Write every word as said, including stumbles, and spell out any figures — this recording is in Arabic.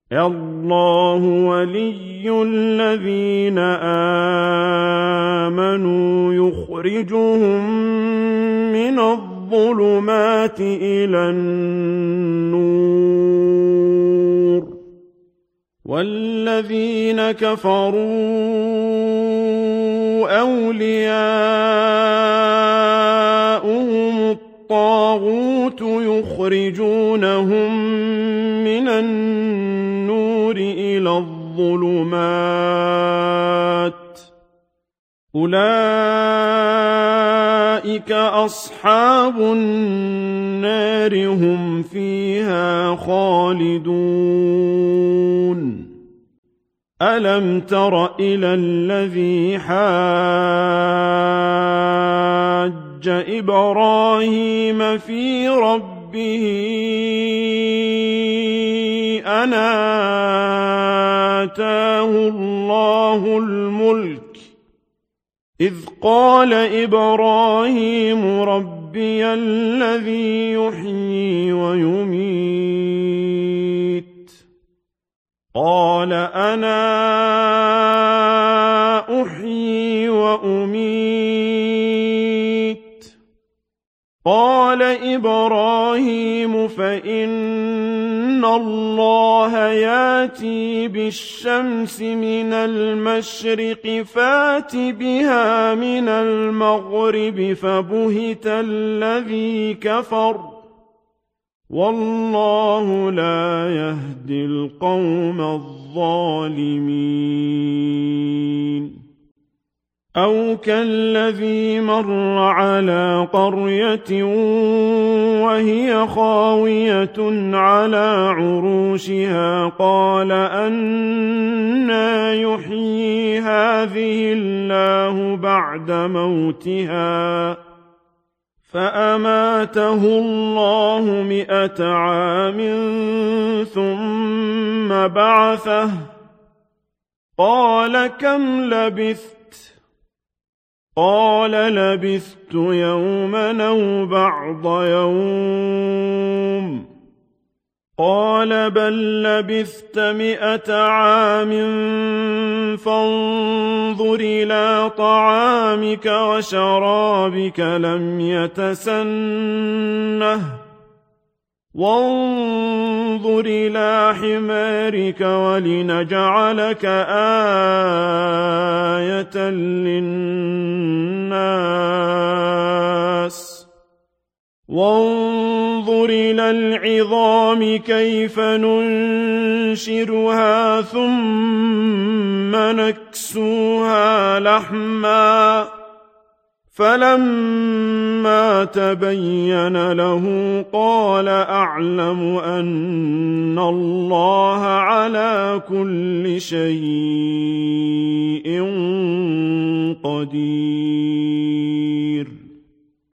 الله ولي الذين آمنوا يخرجهم من الظلمات إلى النور والذين كفروا أولياؤهم الطاغوت يخرجونهم من النور إلى الظلمات أولئك أصحاب النار هم فيها خالدون ألم تر إلى الذي حاج إبراهيم في ربه أن آتاه الله الملك إذ قال إبراهيم ربي الذي يحيي ويميت قال أنا أحيي وأميت قال إبراهيم فإن الله ياتي بالشمس من المشرق فات بها من المغرب فبهت الذي كفر والله لا يهدي القوم الظالمين أو كالذي مر على قرية وهي خاوية على عروشها قال أنى يحيي هذه الله بعد موتها فأماته الله مئة عام ثم بعثه قال كم لبثت قال لبثت يوما أو بعض يوم قال بل لبثت مئة عام فانظر إلى طعامك وشرابك لم يتسنه وانظر إلى حمارك ولنجعلك آية للناس وانظر إلى العظام كيف ننشرها ثم نكسوها لحما فلما تبين له قال أعلم أن الله على كل شيء قدير